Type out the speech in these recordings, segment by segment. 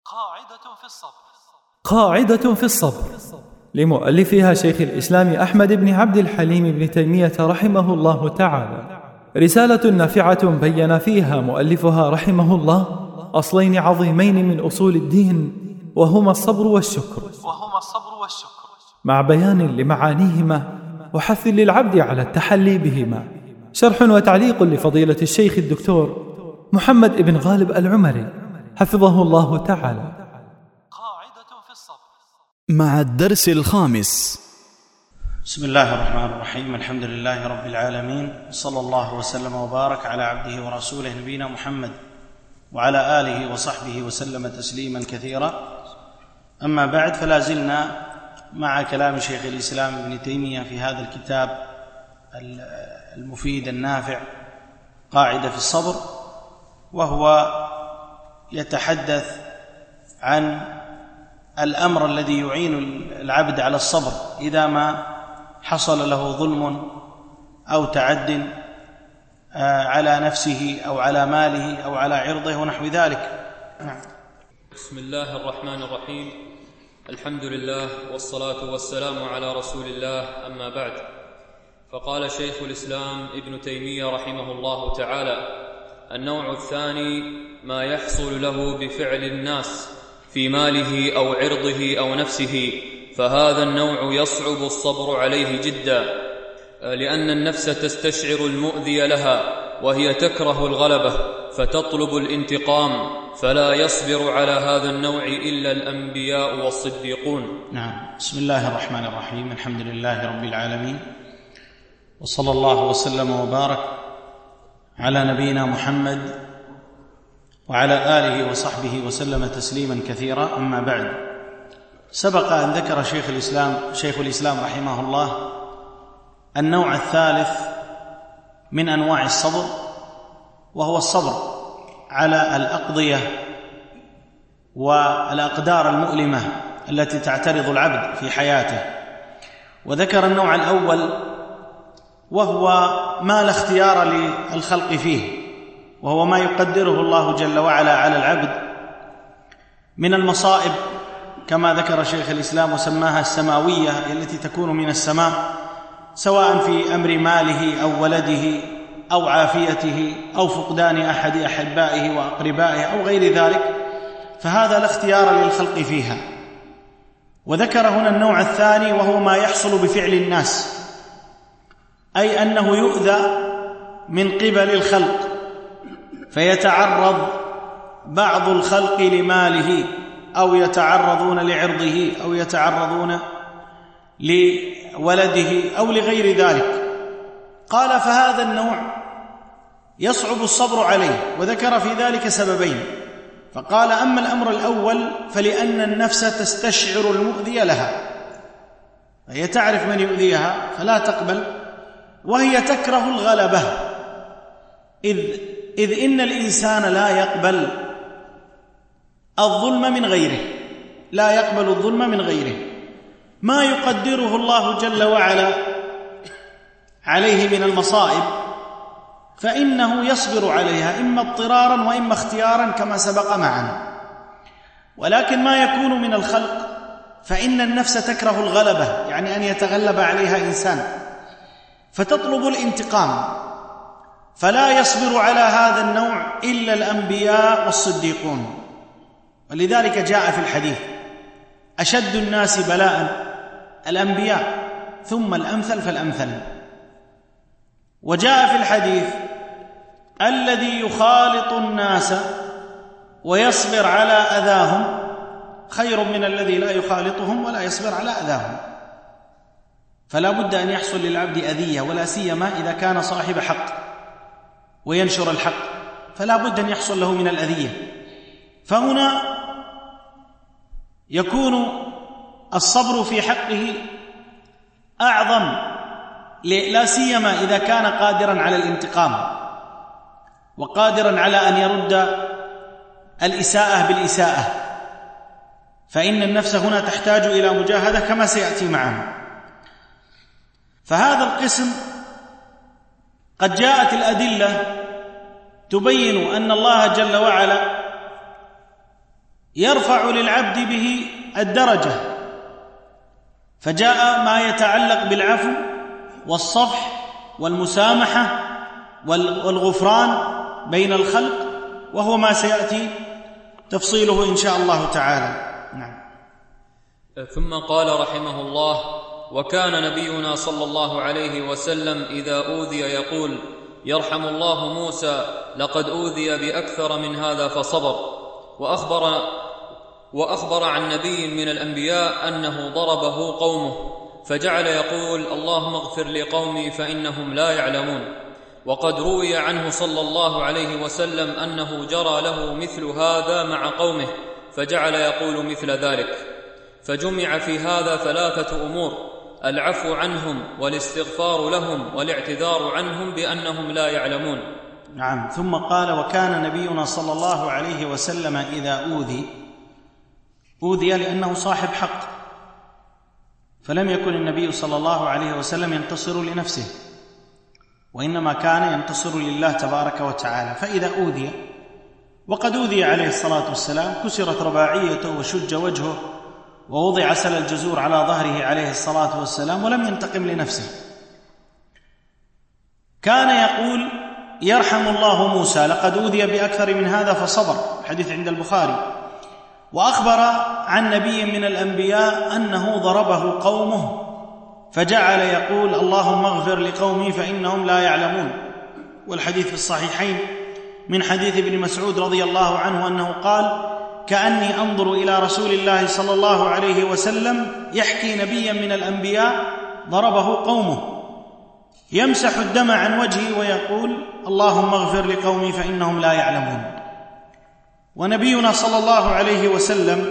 قاعدة في الصبر لمؤلفها شيخ الإسلام أحمد بن عبد الحليم بن تيمية رحمه الله تعالى، رسالة نافعة بين فيها مؤلفها رحمه الله أصلين عظيمين من أصول الدين، وهما الصبر والشكر، مع بيان لمعانيهما وحث للعبد على التحلي بهما. شرح وتعليق لفضيلة الشيخ الدكتور محمد بن غالب العمري حفظه الله تعالى. مع الدرس الخامس. بسم الله الرحمن الرحيم. الحمد لله رب العالمين، صلى الله وسلم وبارك على عبده ورسوله نبينا محمد وعلى آله وصحبه وسلم تسليما كثيرا. أما بعد، فلا زلنا مع كلام شيخ الإسلام ابن تيمية في هذا الكتاب المفيد النافع قاعدة في الصبر، وهو يتحدث عن الأمر الذي يعين العبد على الصبر إذا ما حصل له ظلم أو تعد على نفسه أو على ماله أو على عرضه ونحو ذلك. بسم الله الرحمن الرحيم. الحمد لله والصلاة والسلام على رسول الله، أما بعد. فقال شيخ الإسلام ابن تيمية رحمه الله تعالى: النوع الثاني ما يحصل له بفعل الناس في ماله أو عرضه أو نفسه، فهذا النوع يصعب الصبر عليه جدا، لأن النفس تستشعر المؤذي لها وهي تكره الغلبة فتطلب الانتقام، فلا يصبر على هذا النوع إلا الأنبياء والصديقون. نعم. بسم الله الرحمن الرحيم. الحمد لله رب العالمين، وصلى الله وسلم وبارك على نبينا محمد وعلى آله وصحبه وسلم تسليما كثيرا. أما بعد، سبق أن ذكر شيخ الإسلام رحمه الله النوع الثالث من أنواع الصبر، وهو الصبر على الأقضية والأقدار المؤلمة التي تعترض العبد في حياته. وذكر النوع الأول، وهو ما لا اختيار للخلق فيه، وهو ما يقدره الله جل وعلا على العبد من المصائب، كما ذكر شيخ الإسلام وسماها السماوية، التي تكون من السماء، سواء في أمر ماله أو ولده أو عافيته أو فقدان أحد أحبائه وأقربائه أو غير ذلك، فهذا لا اختيار للخلق فيها. وذكر هنا النوع الثاني، وهو ما يحصل بفعل الناس، أي أنه يؤذى من قبل الخلق، فيتعرض بعض الخلق لماله أو يتعرضون لعرضه أو يتعرضون لولده أو لغير ذلك. قال: فهذا النوع يصعب الصبر عليه، وذكر في ذلك سببين. فقال: أما الأمر الأول فلأن النفس تستشعر المؤذي لها، فهي تعرف من يؤذيها فلا تقبل، وهي تكره الغلبة، إذ إن الإنسان لا يقبل الظلم من غيره، لا يقبل الظلم من غيره. ما يقدره الله جل وعلا عليه من المصائب فإنه يصبر عليها، إما اضطرارا وإما اختيارا كما سبق معنا. ولكن ما يكون من الخلق فإن النفس تكره الغلبة، يعني أن يتغلب عليها إنسان، فتطلب الانتقام، فلا يصبر على هذا النوع إلا الأنبياء والصديقون. ولذلك جاء في الحديث: أشد الناس بلاء الأنبياء ثم الأمثل فالأمثل. وجاء في الحديث: الذي يخالط الناس ويصبر على أذاهم خير من الذي لا يخالطهم ولا يصبر على أذاهم. فلا بد أن يحصل للعبد أذية، ولا سيما إذا كان صاحب حق وينشر الحق، فلا بد أن يحصل له من الأذية. فهنا يكون الصبر في حقه أعظم، لا سيما إذا كان قادرا على الانتقام وقادرا على أن يرد الإساءة بالإساءة، فإن النفس هنا تحتاج إلى مجاهدة كما سيأتي معنا. فهذا القسم قد جاءت الأدلة تبين أن الله جل وعلا يرفع للعبد به الدرجة، فجاء ما يتعلق بالعفو والصفح والمسامحة والغفران بين الخلق، وهو ما سيأتي تفصيله إن شاء الله تعالى. نعم. ثم قال رحمه الله: وكان نبينا صلى الله عليه وسلم إذا أوذي يقول: يرحم الله موسى، لقد أوذي بأكثر من هذا فصبر. وأخبر عن نبي من الأنبياء أنه ضربه قومه فجعل يقول: اللهم اغفر لقومي فإنهم لا يعلمون. وقد روي عنه صلى الله عليه وسلم أنه جرى له مثل هذا مع قومه فجعل يقول مثل ذلك. فجمع في هذا 3 أمور: العفو عنهم والاستغفار لهم والاعتذار عنهم بأنهم لا يعلمون. نعم. ثم قال: وكان نبينا صلى الله عليه وسلم إذا أوذي لأنه صاحب حق، فلم يكن النبي صلى الله عليه وسلم ينتصر لنفسه، وإنما كان ينتصر لله تبارك وتعالى. فإذا أوذي، وقد أوذي عليه الصلاة والسلام، كسرت رباعيته وشج وجهه ووضع سل الجزور على ظهره عليه الصلاة والسلام، ولم ينتقم لنفسه، كان يقول: يرحم الله موسى، لقد أوذي بأكثر من هذا فصبر، حديث عند البخاري. وأخبر عن نبي من الأنبياء أنه ضربه قومه فجعل يقول: اللهم اغفر لقومي فإنهم لا يعلمون. والحديث في الصحيحين من حديث ابن مسعود رضي الله عنه أنه قال: كأني أنظر إلى رسول الله صلى الله عليه وسلم يحكي نبيا من الأنبياء ضربه قومه، يمسح الدم عن وجهه ويقول: اللهم اغفر لقومي فإنهم لا يعلمون. ونبينا صلى الله عليه وسلم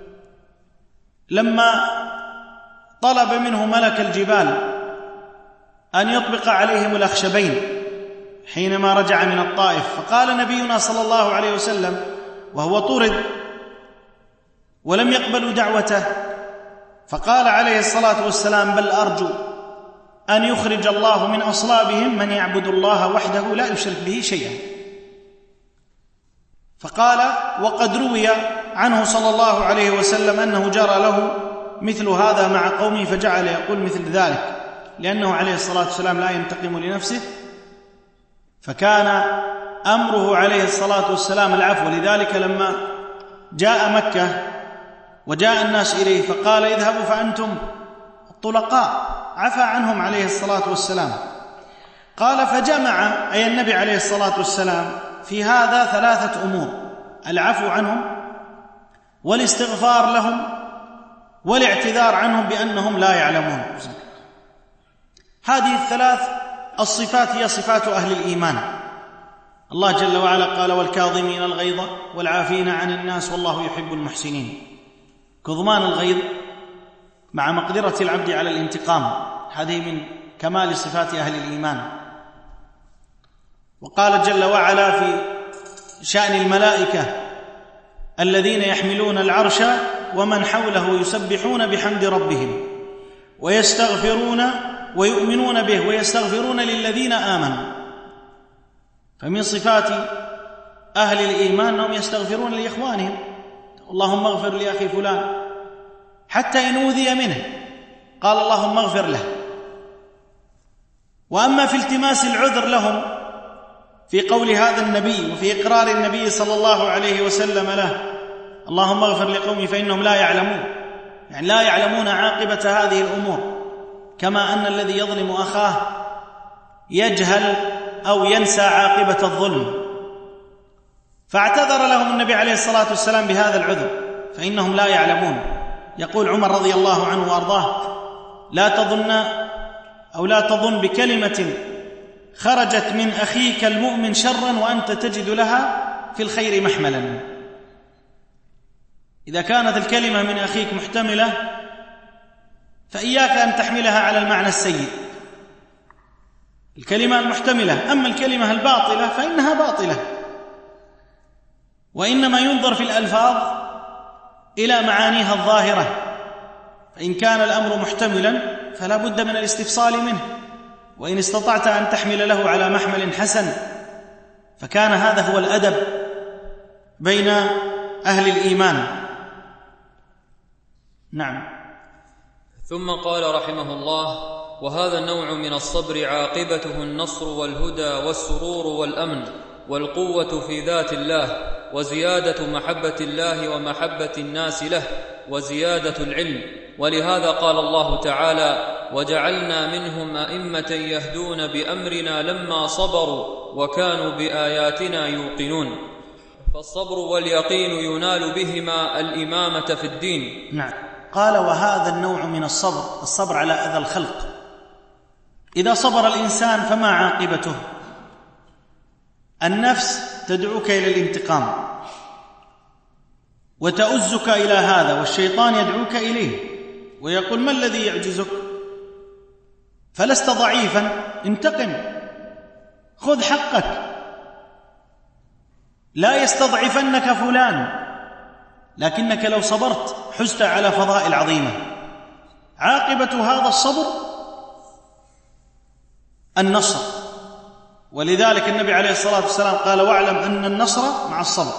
لما طلب منه ملك الجبال أن يطبق عليهم الأخشبين حينما رجع من الطائف، فقال نبينا صلى الله عليه وسلم وهو طرد ولم يقبلوا دعوته، فقال عليه الصلاة والسلام: بل أرجو أن يخرج الله من أصلابهم من يعبد الله وحده لا يشرك به شيئا. فقال: وقد روي عنه صلى الله عليه وسلم أنه جرى له مثل هذا مع قومه فجعل يقول مثل ذلك، لأنه عليه الصلاة والسلام لا ينتقم لنفسه، فكان أمره عليه الصلاة والسلام العفو. لذلك لما جاء مكة وجاء الناس إليه فقال: اذهبوا فأنتم الطلقاء، عفى عنهم عليه الصلاة والسلام. قال: فجمع أي النبي عليه الصلاة والسلام في هذا 3 أمور: العفو عنهم والاستغفار لهم والاعتذار عنهم بأنهم لا يعلمون. هذه ال3 الصفات هي صفات أهل الإيمان. الله جل وعلا قال: والكاظمين الغيظ والعافين عن الناس والله يحب المحسنين. كظمان الغيظ مع مقدرة العبد على الانتقام، هذه من كمال صفات أهل الإيمان. وقال جل وعلا في شأن الملائكة الذين يحملون العرش ومن حوله يسبحون بحمد ربهم ويستغفرون ويؤمنون به ويستغفرون للذين آمنوا. فمن صفات أهل الإيمان أنهم يستغفرون لإخوانهم: اللهم اغفر لأخي فلان، حتى إن أوذي منه قال: اللهم اغفر له. وأما في التماس العذر لهم في قول هذا النبي وفي إقرار النبي صلى الله عليه وسلم له: اللهم اغفر لقومي فإنهم لا يعلمون، يعني لا يعلمون عاقبة هذه الأمور، كما أن الذي يظلم أخاه يجهل أو ينسى عاقبة الظلم. فاعتذر لهم النبي عليه الصلاة والسلام بهذا العذر، فإنهم لا يعلمون. يقول عمر رضي الله عنه وأرضاه: لا تظن بكلمة خرجت من أخيك المؤمن شرا وأنت تجد لها في الخير محملا. إذا كانت الكلمة من أخيك محتملة فإياك أن تحملها على المعنى السيء، الكلمة المحتملة. أما الكلمة الباطلة فإنها باطلة، وإنما ينظر في الألفاظ إلى معانيها الظاهرة، فإن كان الأمر محتملا فلا بد من الاستفصال منه، وإن استطعت أن تحمل له على محمل حسن فكان هذا هو الأدب بين أهل الإيمان. نعم. ثم قال رحمه الله: وهذا النوع من الصبر عاقبته النصر والهدى والسرور والأمن والقوة في ذات الله، وزيادة محبة الله ومحبة الناس له، وزيادة العلم. ولهذا قال الله تعالى: وجعلنا منهم أئمة يهدون بأمرنا لما صبروا وكانوا بآياتنا يوقنون. فالصبر واليقين ينال بهما الإمامة في الدين. نعم. قال: وهذا النوع من الصبر على أذى الخلق. إذا صبر الإنسان فما عاقبته؟ النفس تدعوك إلى الانتقام وتؤزك إلى هذا، والشيطان يدعوك إليه ويقول: ما الذي يعجزك؟ فلست ضعيفا، انتقم، خذ حقك، لا يستضعفنك فلان. لكنك لو صبرت حزت على فضائل عظيمة. عاقبة هذا الصبر النصر. ولذلك النبي عليه الصلاة والسلام قال: واعلم أن النصر مع الصبر.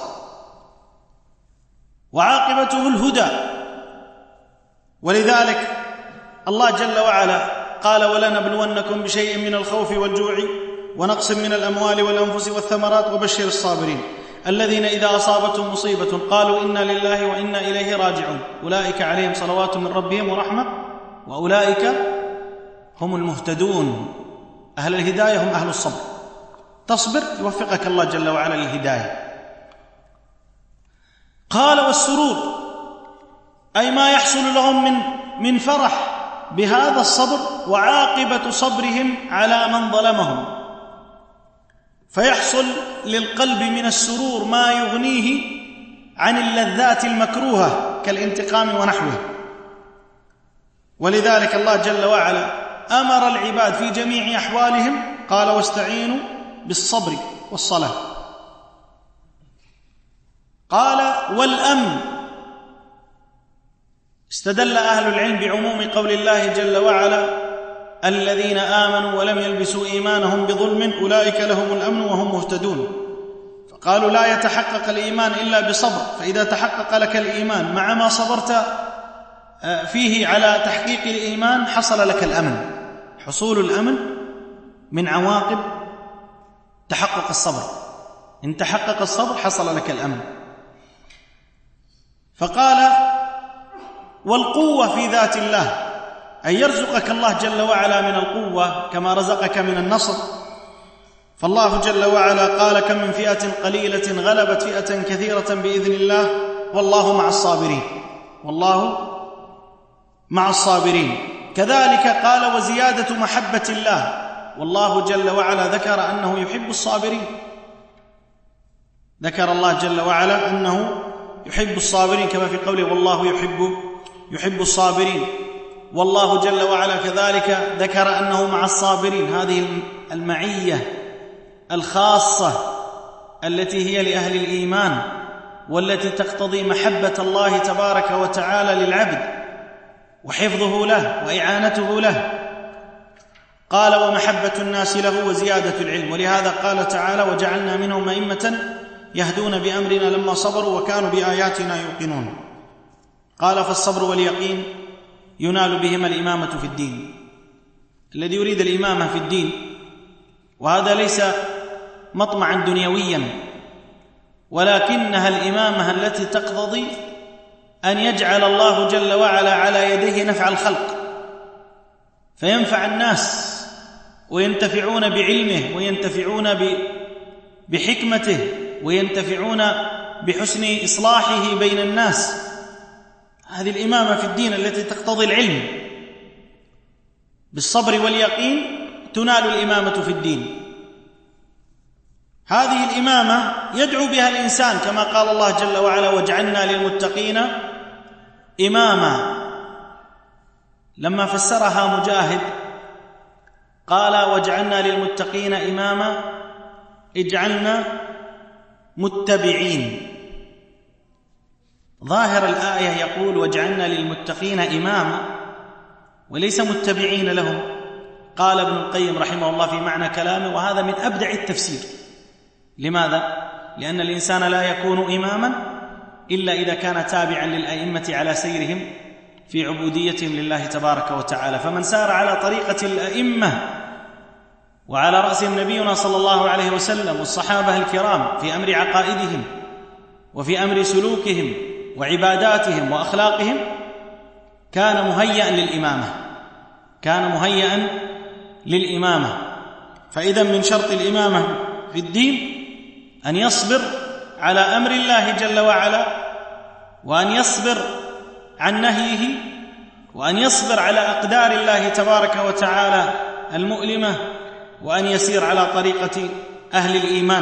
وعاقبته الهدى. ولذلك الله جل وعلا قال: ولنبلونكم بشيء من الخوف والجوع ونقص من الأموال والأنفس والثمرات وبشر الصابرين الذين إذا أصابتهم مصيبة قالوا إنا لله وإنا إليه راجعون أولئك عليهم صلوات من ربهم ورحمة وأولئك هم المهتدون. أهل الهداية هم أهل الصبر. تصبر يوفقك الله جل وعلا للهداية. قال: والسرور، أي ما يحصل لهم من فرح بهذا الصبر وعاقبة صبرهم على من ظلمهم، فيحصل للقلب من السرور ما يغنيه عن اللذات المكروهة كالانتقام ونحوه. ولذلك الله جل وعلا أمر العباد في جميع أحوالهم، قال: واستعينوا بالصبر والصلاة. قال: والأمن. استدل أهل العلم بعموم قول الله جل وعلا: الذين آمنوا ولم يلبسوا إيمانهم بظلم أولئك لهم الأمن وهم مهتدون. فقالوا: لا يتحقق الإيمان إلا بصبر، فإذا تحقق لك الإيمان مع ما صبرت فيه على تحقيق الإيمان حصل لك الأمن. حصول الأمن من عواقب تحقق الصبر. إن تحقق الصبر حصل لك الأمن. فقال: والقوة في ذات الله، أن يرزقك الله جل وعلا من القوة كما رزقك من النصر. فالله جل وعلا قال: كم من فئة قليلة غلبت فئة كثيرة بإذن الله والله مع الصابرين. والله مع الصابرين. كذلك قال: وزيادة محبة الله، والله جل وعلا ذكر أنه يحب الصابرين. ذكر الله جل وعلا أنه يحب الصابرين كما في قوله: والله يحب الصابرين. والله جل وعلا كذلك ذكر أنه مع الصابرين. هذه المعية الخاصة التي هي لأهل الإيمان، والتي تقتضي محبة الله تبارك وتعالى للعبد وحفظه له وإعانته له. قال: ومحبة الناس له وزيادة العلم. ولهذا قال تعالى: وجعلنا منهم أئمة يهدون بأمرنا لما صبروا وكانوا بآياتنا يوقنون. قال: فالصبر واليقين ينال بهما الإمامة في الدين. الذي يريد الإمامة في الدين، وهذا ليس مطمعا دنيويا، ولكنها الإمامة التي تقتضي أن يجعل الله جل وعلا على يديه نفع الخلق، فينفع الناس وينتفعون بعلمه وينتفعون بحكمته وينتفعون بحسن إصلاحه بين الناس. هذه الإمامة في الدين التي تقتضي العلم. بالصبر واليقين تنال الإمامة في الدين. هذه الإمامة يدعو بها الإنسان كما قال الله جل وعلا: وجعلنا للمتقين إماما. لما فسرها مجاهد قال: وجعلنا للمتقين إماما اجعلنا متبعين. ظاهر الآية يقول: وجعلنا للمتقين إماما، وليس متبعين لهم. قال ابن القيم رحمه الله في معنى كلامه: وهذا من أبدع التفسير. لماذا؟ لأن الإنسان لا يكون إماما إلا إذا كان تابعا للأئمة على سيرهم في عبوديتهم لله تبارك وتعالى. فمن سار على طريقة الأئمة وعلى رأسهم نبينا صلى الله عليه وسلم والصحابة الكرام في أمر عقائدهم وفي أمر سلوكهم وعباداتهم وأخلاقهم كان مهيئا للإمامة. فإذا من شرط الإمامة في الدين أن يصبر على أمر الله جل وعلا، وأن يصبر عن نهيه، وأن يصبر على أقدار الله تبارك وتعالى المؤلمة، وأن يسير على طريقة أهل الإيمان.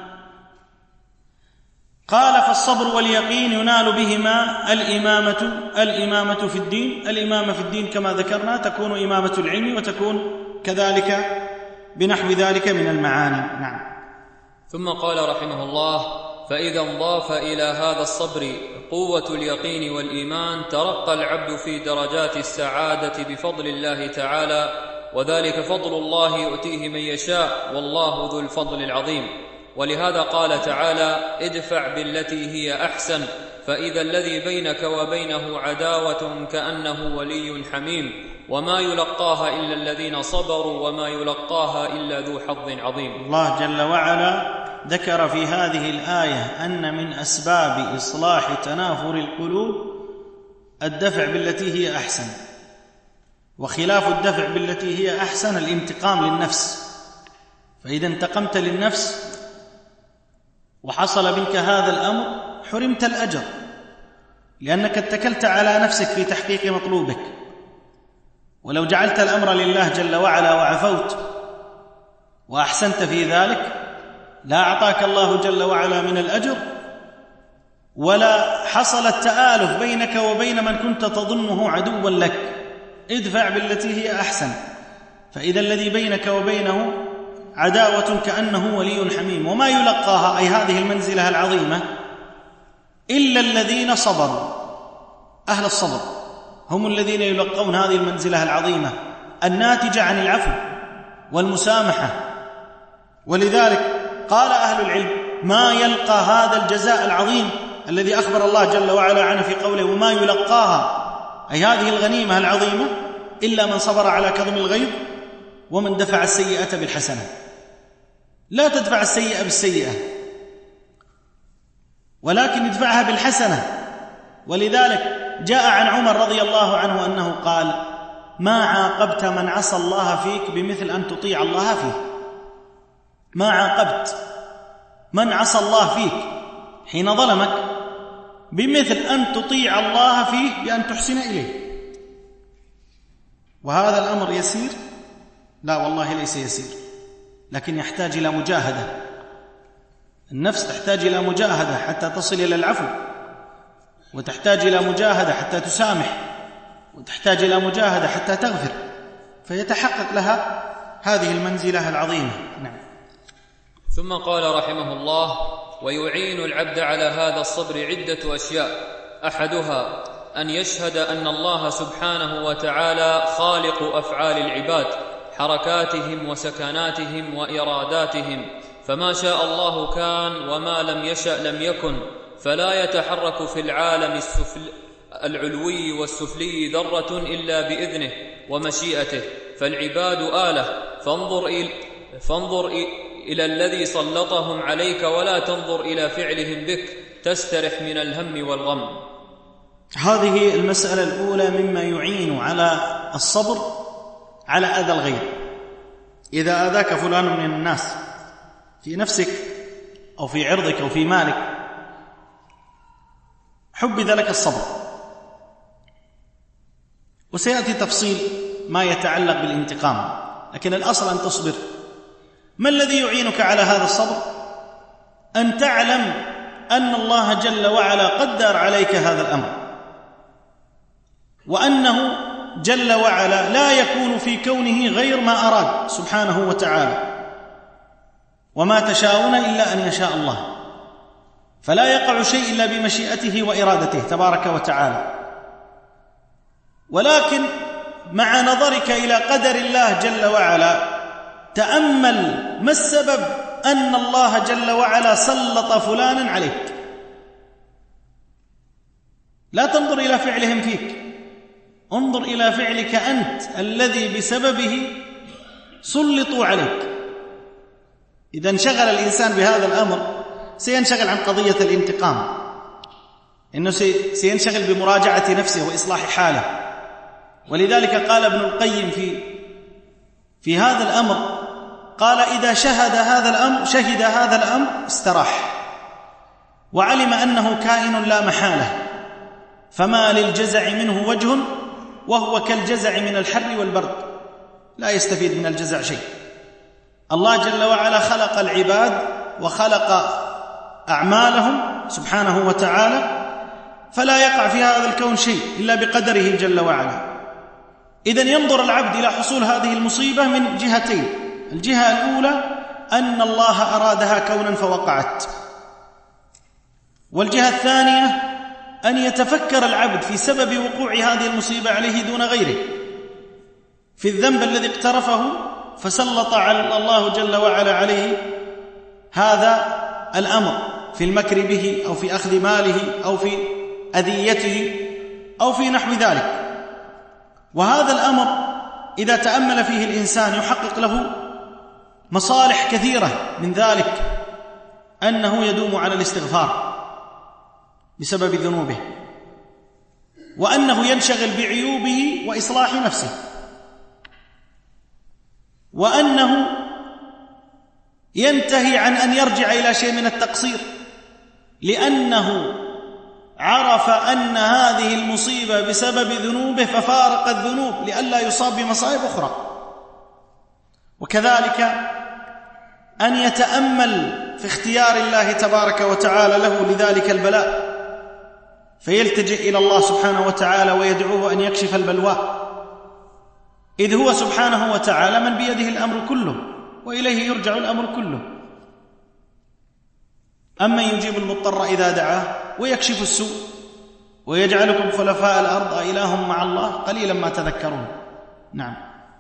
قال: فالصبر واليقين ينال بهما الإمامة في الدين. الإمامة في الدين كما ذكرنا تكون إمامة العلم، وتكون كذلك بنحو ذلك من المعاني. نعم. ثم قال رحمه الله: فإذا انضاف إلى هذا الصبر قوة اليقين والإيمان ترقى العبد في درجات السعادة بفضل الله تعالى، وذلك فضل الله يؤتيه من يشاء، والله ذو الفضل العظيم. ولهذا قال تعالى: ادفع بالتي هي أحسن، فإذا الذي بينك وبينه عداوة كأنه ولي حميم، وما يلقاها إلا الذين صبروا وما يلقاها إلا ذو حظ عظيم. الله جل وعلا ذكر في هذه الآية أن من أسباب إصلاح تنافر القلوب الدفع بالتي هي أحسن، وخلاف الدفع بالتي هي أحسن الانتقام للنفس. فإذا انتقمت للنفس وحصل منك هذا الأمر حرمت الأجر، لأنك اتكلت على نفسك في تحقيق مطلوبك. ولو جعلت الأمر لله جل وعلا وعفوت وأحسنت في ذلك لا أعطاك الله جل وعلا من الأجر، ولا حصل التآلف بينك وبين من كنت تظنه عدوا لك. ادفع بالتي هي أحسن، فإذا الذي بينك وبينه عداوة كأنه ولي حميم. وما يلقاها، أي هذه المنزلة العظيمة، إلا الذين صبروا. أهل الصبر هم الذين يلقون هذه المنزلة العظيمة الناتجة عن العفو والمسامحة. ولذلك قال أهل العلم: ما يلقى هذا الجزاء العظيم الذي أخبر الله جل وعلا عنه في قوله: وما يلقاها، أي هذه الغنيمة العظيمة، إلا من صبر على كظم الغيظ ومن دفع السيئة بالحسنة. لا تدفع السيئة بالسيئة، ولكن ادفعها بالحسنة. ولذلك جاء عن عمر رضي الله عنه أنه قال: ما عاقبت من عصى الله فيك بمثل أن تطيع الله فيه. ما عاقبت من عصى الله فيك حين ظلمك بمثل أن تطيع الله فيه بأن تحسن إليه. وهذا الأمر يسير؟ لا والله ليس يسير، لكن يحتاج إلى مجاهدة. النفس تحتاج إلى مجاهدة حتى تصل إلى العفو، وتحتاج إلى مجاهدة حتى تسامح، وتحتاج إلى مجاهدة حتى تغفر، فيتحقق لها هذه المنزلة العظيمة. نعم. ثم قال رحمه الله: ويعين العبد على هذا الصبر عدة أشياء، أحدها أن يشهد أن الله سبحانه وتعالى خالق أفعال العباد، حركاتهم وسكناتهم وإراداتهم، فما شاء الله كان وما لم يشأ لم يكن، فلا يتحرك في العالم العلوي والسفلي ذرة إلا بإذنه ومشيئته، فالعباد آلة، فانظر إلى الذي سلطهم عليك ولا تنظر إلى فعلهم بك، تسترح من الهم والغم. هذه المسألة الأولى مما يعين على الصبر على أذى الغير. إذا أذاك فلان من الناس في نفسك أو في عرضك أو في مالك، حبذ لك الصبر، وسيأتي تفصيل ما يتعلق بالانتقام، لكن الأصل أن تصبر. ما الذي يعينك على هذا الصبر؟ أن تعلم أن الله جل وعلا قدر عليك هذا الأمر، وأنه جل وعلا لا يكون في كونه غير ما أراد سبحانه وتعالى، وما تشاءون إلا أن يشاء الله، فلا يقع شيء إلا بمشيئته وإرادته تبارك وتعالى. ولكن مع نظرك إلى قدر الله جل وعلا تأمل ما السبب أن الله جل وعلا سلط فلانا عليك. لا تنظر إلى فعلهم فيك، انظر إلى فعلك أنت الذي بسببه سلطوا عليك. إذا انشغل الإنسان بهذا الأمر سينشغل عن قضية الانتقام، إنه سينشغل بمراجعة نفسه وإصلاح حاله. ولذلك قال ابن القيم في هذا الأمر، قال إذا شهد هذا الأمر استراح وعلم أنه كائن لا محالة، فما للجزع منه وجه وهو كالجزع من الحر والبرد، لا يستفيد من الجزع شيء. الله جل وعلا خلق العباد وخلق أعمالهم سبحانه وتعالى، فلا يقع في هذا الكون شيء إلا بقدره جل وعلا. إذن ينظر العبد إلى حصول هذه المصيبة من جهتين: الجهة الأولى أن الله أرادها كونا فوقعت، والجهة الثانية أن يتفكر العبد في سبب وقوع هذه المصيبة عليه دون غيره، في الذنب الذي اقترفه فسلط على الله جل وعلا عليه هذا الأمر في المكر به أو في أخذ ماله أو في أذيته أو في نحو ذلك. وهذا الأمر إذا تأمل فيه الإنسان يحقق له مصالح كثيرة، من ذلك أنه يدوم على الاستغفار بسبب ذنوبه، وأنه ينشغل بعيوبه وإصلاح نفسه، وأنه ينتهي عن أن يرجع إلى شيء من التقصير، لأنه عرف أن هذه المصيبة بسبب ذنوبه ففارق الذنوب لئلا يصاب بمصائب أخرى. وكذلك أن يتأمل في اختيار الله تبارك وتعالى له لذلك البلاء، فيلتجئ إلى الله سبحانه وتعالى ويدعوه أن يكشف البلواء، إذ هو سبحانه وتعالى من بيده الأمر كله وإليه يرجع الأمر كله. أمن يجيب المضطر إذا دعاه ويكشف السوء ويجعلكم خلفاء الأرض أإله مع الله قليلا ما تذكرون. نعم.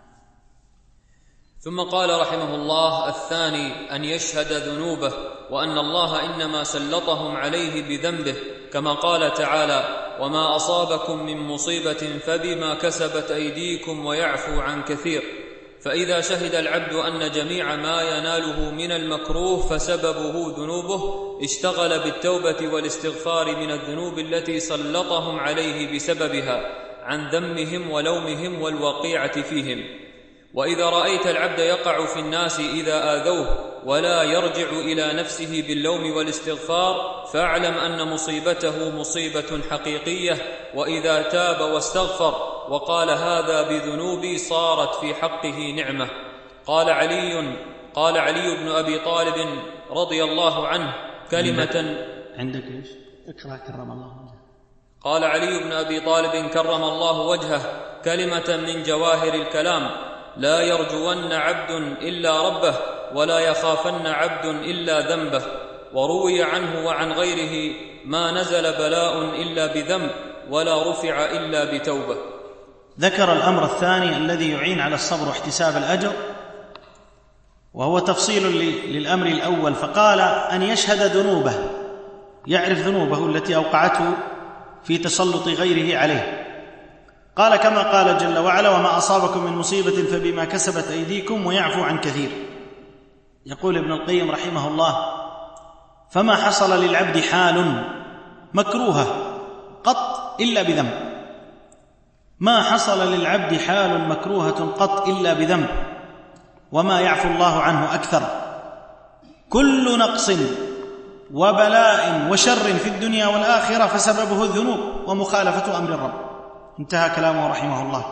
ثم قال رحمه الله: الثاني أن يشهد ذنوبه، وأن الله إنما سلطهم عليه بذنبه، كما قال تعالى: وما أصابكم من مصيبة فبما كسبت أيديكم ويعفو عن كثير. فإذا شهد العبد أن جميع ما يناله من المكروه فسببه ذنوبه، اشتغل بالتوبة والاستغفار من الذنوب التي سلطهم عليه بسببها عن ذمهم ولومهم والوقيعة فيهم. وإذا رأيت العبد يقع في الناس إذا آذوه ولا يرجع إلى نفسه باللوم والاستغفار، فاعلم أن مصيبته مصيبة حقيقية، وإذا تاب واستغفر وقال هذا بذنوبي صارت في حقه نعمة. قال علي بن أبي طالب رضي الله عنه كلمة عندك إيش؟ اقرأ كرم الله وجهه. قال علي بن أبي طالب كرم الله وجهه كلمة من جواهر الكلام: لا يرجون عبد إلا ربه، ولا يخافن عبد إلا ذنبه. وروي عنه وعن غيره: ما نزل بلاء إلا بذنب، ولا رفع إلا بتوبة. ذكر الأمر الثاني الذي يعين على الصبر واحتساب الأجر، وهو تفصيل للأمر الأول، فقال أن يشهد ذنوبه، يعرف ذنوبه التي أوقعته في تسلط غيره عليه. قال كما قال جل وعلا: وما أصابكم من مصيبة فبما كسبت أيديكم ويعفو عن كثير. يقول ابن القيم رحمه الله: فما حصل للعبد حال مكروهة قط إلا بذنب، ما حصل للعبد حال مكروهة قط إلا بذنب، وما يعفو الله عنه أكثر. كل نقص وبلاء وشر في الدنيا والآخرة فسببه الذنوب ومخالفة أمر الرب. انتهى كلامه رحمه الله.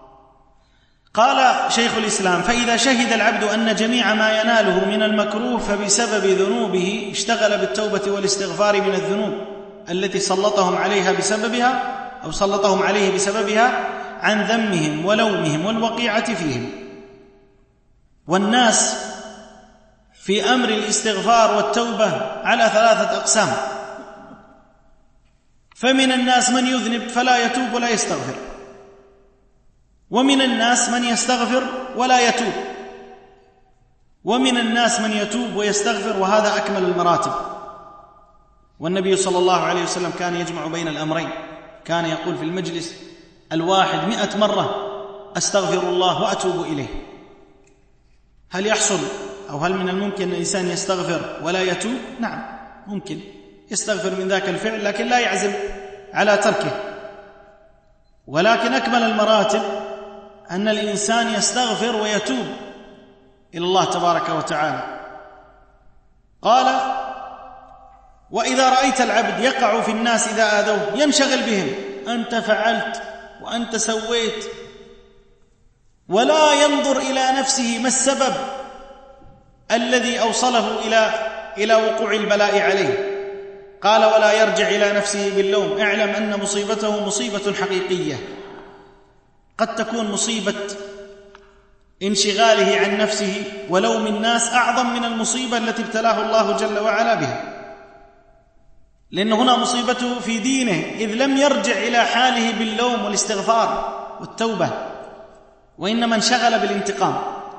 قال شيخ الإسلام: فإذا شهد العبد أن جميع ما يناله من المكروه فبسبب ذنوبه اشتغل بالتوبة والاستغفار من الذنوب التي سلطهم عليه بسببها عن ذمهم ولومهم والوقيعة فيهم. والناس في أمر الاستغفار والتوبة على 3 أقسام: فمن الناس من يذنب فلا يتوب ولا يستغفر، ومن الناس من يستغفر ولا يتوب، ومن الناس من يتوب ويستغفر، وهذا أكمل المراتب. والنبي صلى الله عليه وسلم كان يجمع بين الأمرين، كان يقول في المجلس الواحد 100 مرة أستغفر الله وأتوب إليه. هل يحصل أو هل من الممكن أن الإنسان يستغفر ولا يتوب؟ نعم ممكن يستغفر من ذاك الفعل، لكن لا يعزم على تركه. ولكن أكمل المراتب أن الإنسان يستغفر ويتوب إلى الله تبارك وتعالى. قال: وإذا رأيت العبد يقع في الناس إذا آذوه ينشغل بهم، أنت فعلت وأنت سويت، ولا ينظر إلى نفسه ما السبب الذي أوصله إلى وقوع البلاء عليه. قال: ولا يرجع إلى نفسه باللوم، اعلم أن مصيبته مصيبة حقيقية، قد تكون مصيبة انشغاله عن نفسه ولوم الناس أعظم من المصيبة التي ابتلاه الله جل وعلا بها، لأن هنا مصيبته في دينه، إذ لم يرجع إلى حاله باللوم والاستغفار والتوبة، وإنما انشغل بالانتقام.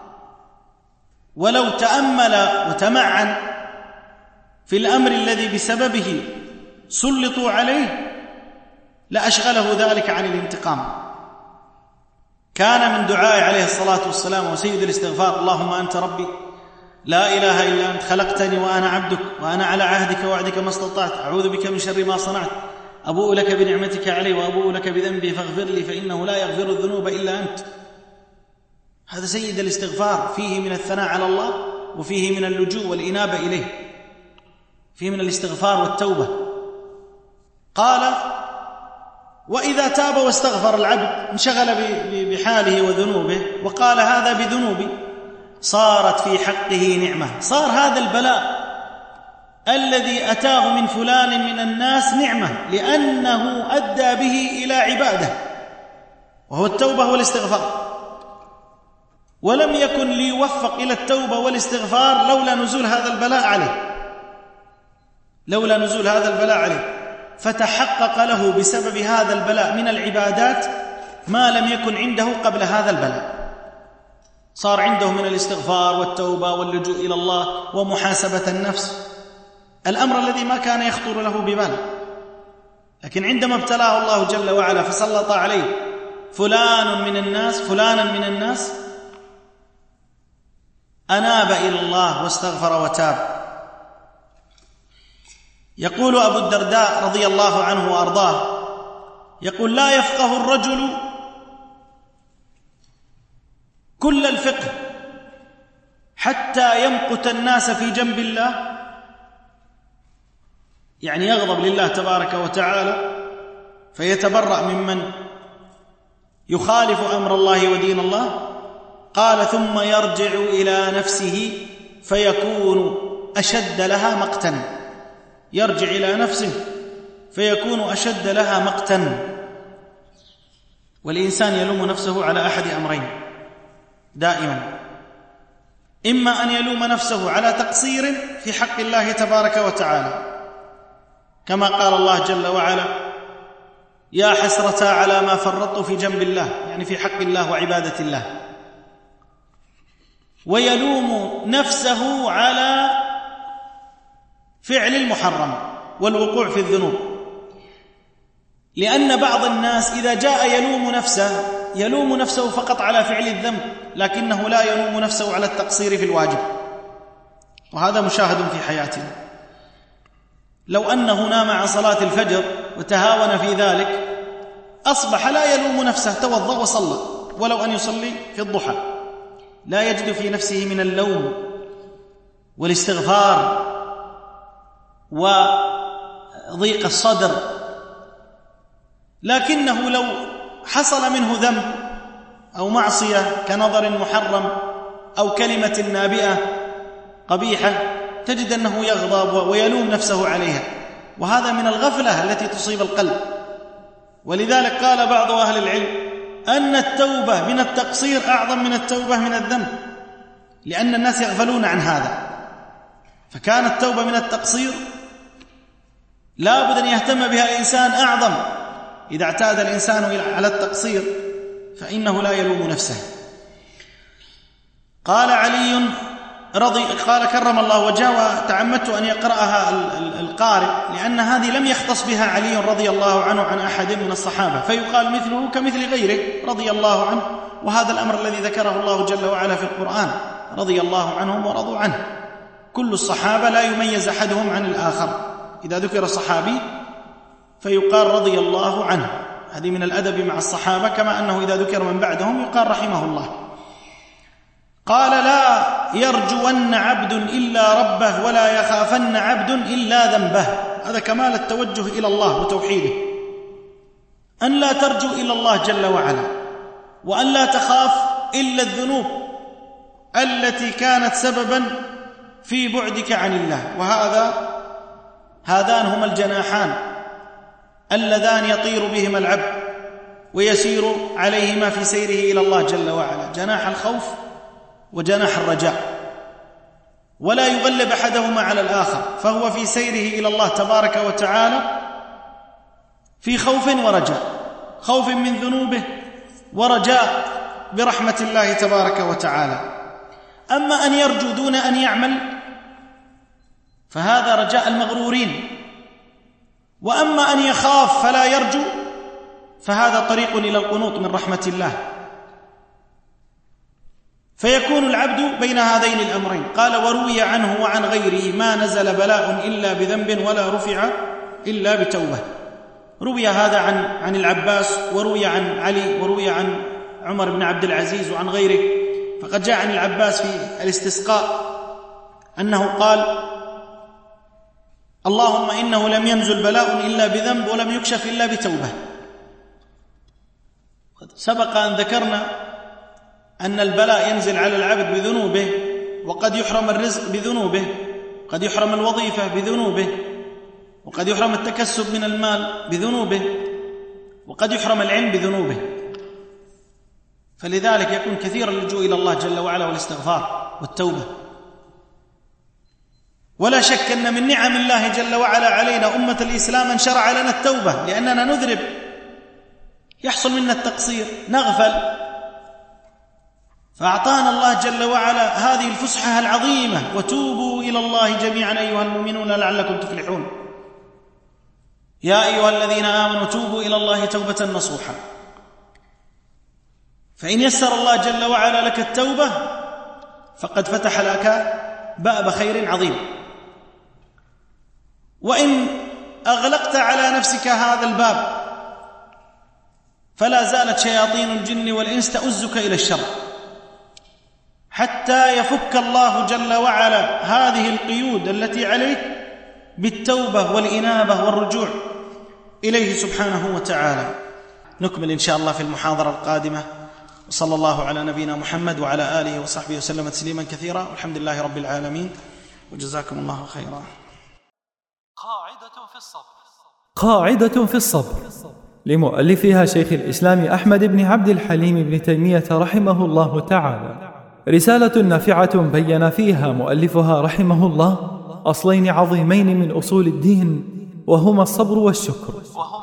ولو تأمل وتمعن في الأمر الذي بسببه سلطوا عليه لأشغله ذلك عن الانتقام. كان من دعاء عليه الصلاة والسلام وسيد الاستغفار: اللهم أنت ربي لا إله إلا أنت، خلقتني وأنا عبدك، وأنا على عهدك ووعدك ما استطعت، أعوذ بك من شر ما صنعت، أبوء لك بنعمتك علي وأبوء لك بذنبي فاغفر لي فإنه لا يغفر الذنوب إلا أنت. هذا سيد الاستغفار، فيه من الثناء على الله وفيه من اللجوء والإنابة إليه، فيه من الاستغفار والتوبة. قال: وإذا تاب واستغفر العبد انشغل بحاله وذنوبه وقال: هذا بذنوبي، صارت في حقه نعمة. صار هذا البلاء الذي أتاه من فلان من الناس نعمة، لأنه أدى به إلى عبادة وهو التوبة والاستغفار، ولم يكن ليوفق إلى التوبة والاستغفار لولا نزول هذا البلاء عليه، لولا نزول هذا البلاء عليه. فتحقق له بسبب هذا البلاء من العبادات ما لم يكن عنده قبل هذا البلاء. صار عنده من الاستغفار والتوبة واللجوء إلى الله ومحاسبة النفس، الأمر الذي ما كان يخطر له ببال. لكن عندما ابتلاه الله جل وعلا فسلط عليه فلانا من الناس أناب إلى الله واستغفر وتاب. يقول أبو الدرداء رضي الله عنه وأرضاه، يقول: لا يفقه الرجل كل الفقه حتى يمقت الناس في جنب الله، يعني يغضب لله تبارك وتعالى فيتبرأ ممن يخالف أمر الله ودين الله. قال: ثم يرجع إلى نفسه فيكون أشد لها مقتا، يرجع إلى نفسه فيكون أشد لها مقتا. والإنسان يلوم نفسه على أحد أمرين دائما: إما أن يلوم نفسه على تقصير في حق الله تبارك وتعالى، كما قال الله جل وعلا: يا حسرة على ما فرطت في جنب الله، يعني في حق الله وعبادة الله. ويلوم نفسه على فعل المحرم والوقوع في الذنوب، لأن بعض الناس إذا جاء يلوم نفسه فقط على فعل الذنب، لكنه لا يلوم نفسه على التقصير في الواجب، وهذا مشاهد في حياتنا. لو أنه نام عن صلاة الفجر وتهاون في ذلك أصبح لا يلوم نفسه، توضأ وصلى، ولو أن يصلي في الضحى، لا يجد في نفسه من اللوم والاستغفار وضيق الصدر. لكنه لو حصل منه ذنب أو معصية كنظر محرم أو كلمة نابئة قبيحة تجد أنه يغضب ويلوم نفسه عليها، وهذا من الغفلة التي تصيب القلب. ولذلك قال بعض أهل العلم أن التوبة من التقصير أعظم من التوبة من الذنب، لأن الناس يغفلون عن هذا. فكانت التوبة من التقصير لا بد أن يهتم بها الإنسان أعظم. إذا اعتاد الإنسان على التقصير فإنه لا يلوم نفسه. قال علي قال كرم الله وجهه، وتعمدت أن يقرأها القارئ لأن هذه لم يختص بها علي رضي الله عنه عن أحد من الصحابة، فيقال مثله كمثل غيره رضي الله عنه، وهذا الأمر الذي ذكره الله جل وعلا في القرآن، رضي الله عنهم ورضوا عنه. كل الصحابة لا يميز أحدهم عن الآخر، إذا ذكر الصحابي فيقال رضي الله عنه، هذه من الأدب مع الصحابة، كما أنه إذا ذكر من بعدهم يقال رحمه الله. قال لا يرجون عبد إلا ربه ولا يخافن عبد إلا ذنبه. هذا كمال التوجه إلى الله وتوحيده، أن لا ترجو إلى الله جل وعلا، وأن لا تخاف إلا الذنوب التي كانت سببا في بعدك عن الله. هذان هما الجناحان اللذان يطير بهما العبد ويسير عليهما في سيره إلى الله جل وعلا، جناح الخوف وجناح الرجاء، ولا يغلب أحدهما على الآخر، فهو في سيره إلى الله تبارك وتعالى في خوف ورجاء، خوف من ذنوبه ورجاء برحمة الله تبارك وتعالى. أما أن يرجو دون أن يعمل فهذا رجاء المغرورين، وأما أن يخاف فلا يرجو فهذا طريق إلى القنوط من رحمة الله. فيكون العبد بين هذين الأمرين. قال وروي عنه وعن غيره ما نزل بلاء إلا بذنب ولا رفع إلا بتوبة. روي هذا عن العباس، وروي عن علي، وروي عن عمر بن عبد العزيز وعن غيره. فقد جاء عن العباس في الاستسقاء أنه قال اللهم إنه لم ينزل بلاء إلا بذنب ولم يكشف إلا بتوبة. سبق أن ذكرنا أن البلاء ينزل على العبد بذنوبه، وقد يحرم الرزق بذنوبه، قد يحرم الوظيفة بذنوبه، وقد يحرم التكسب من المال بذنوبه، وقد يحرم العلم بذنوبه. فلذلك يكون كثير اللجوء إلى الله جل وعلا والاستغفار والتوبة. ولا شك أن من نعم الله جل وعلا علينا أمة الإسلام أن شرع لنا التوبة، لأننا نذنب، يحصل منا التقصير، نغفل، فأعطانا الله جل وعلا هذه الفسحة العظيمة: وتوبوا إلى الله جميعا أيها المؤمنون لعلكم تفلحون. يا أيها الذين آمنوا توبوا إلى الله توبة نصوحا. فإن يسر الله جل وعلا لك التوبة فقد فتح لك باب خير عظيم. وإن أغلقت على نفسك هذا الباب فلا زالت شياطين الجن والإنس تؤزك إلى الشر، حتى يفك الله جل وعلا هذه القيود التي عليك بالتوبة والإنابة والرجوع إليه سبحانه وتعالى. نكمل إن شاء الله في المحاضرة القادمة، وصلى الله على نبينا محمد وعلى آله وصحبه وسلم تسليما كثيرا، والحمد لله رب العالمين، وجزاكم الله خيرا. قاعدة في الصبر لمؤلفها شيخ الإسلام أحمد بن عبد الحليم بن تيمية رحمه الله تعالى، رسالة نافعة بين فيها مؤلفها رحمه الله أصلين عظيمين من أصول الدين، وهما الصبر والشكر،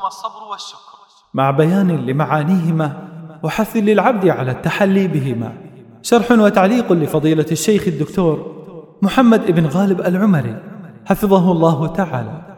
مع بيان لمعانيهما وحث للعبد على التحلي بهما. شرح وتعليق لفضيلة الشيخ الدكتور محمد بن غالب العمري حفظه الله تعالى.